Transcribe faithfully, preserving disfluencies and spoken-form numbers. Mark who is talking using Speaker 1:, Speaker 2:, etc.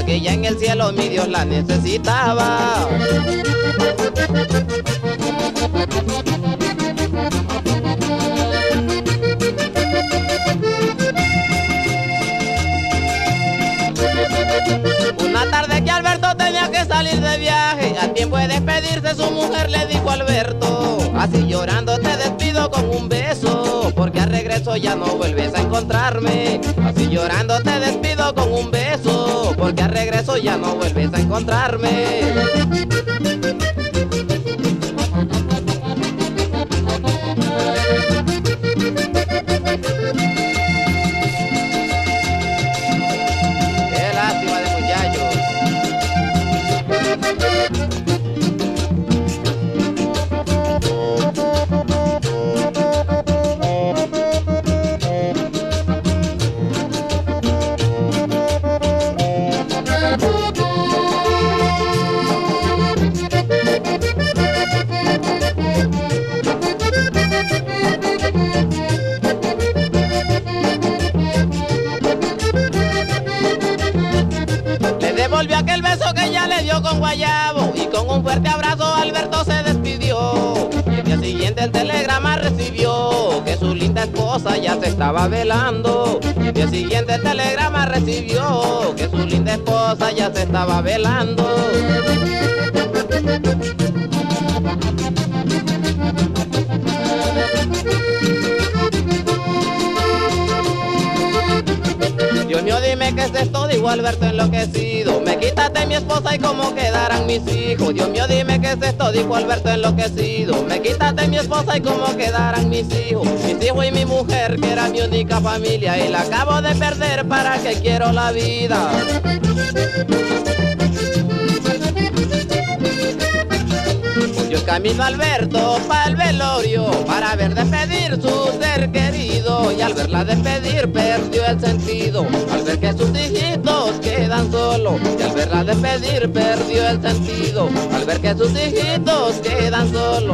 Speaker 1: pensaba que ya en el cielo mi Dios la necesitaba. Una tarde que Alberto tenía que salir de viaje, a tiempo de despedirse su mujer le dijo a Alberto: así llorando te despido con un beso, porque al regreso ya no vuelves a encontrarme. Así llorando te despido con un beso, porque al regreso ya no vuelves a encontrarme. Qué lástima de muchachos. Devolvió aquel beso que ella le dio con guayabo, y con un fuerte abrazo Alberto se despidió. Y el día siguiente el telegrama recibió que su linda esposa ya se estaba velando. Y el día siguiente el telegrama recibió que su linda esposa ya se estaba velando. Dios mío, dime qué es esto, dijo Alberto enloquecido. Me quitaste mi esposa y cómo quedarán mis hijos. Dios mío, dime qué es esto, dijo Alberto enloquecido. Me quitaste mi esposa y cómo quedarán mis hijos. Mis hijos y mi mujer, que era mi única familia, y la acabo de perder, ¿para qué quiero la vida? Yo camino a Alberto para el velorio, para ver despedir su ser querido, y al verla despedir perdió el sentido, al ver que sus hijitos quedan solos. Y al verla despedir perdió el sentido, al ver que sus hijitos quedan solos.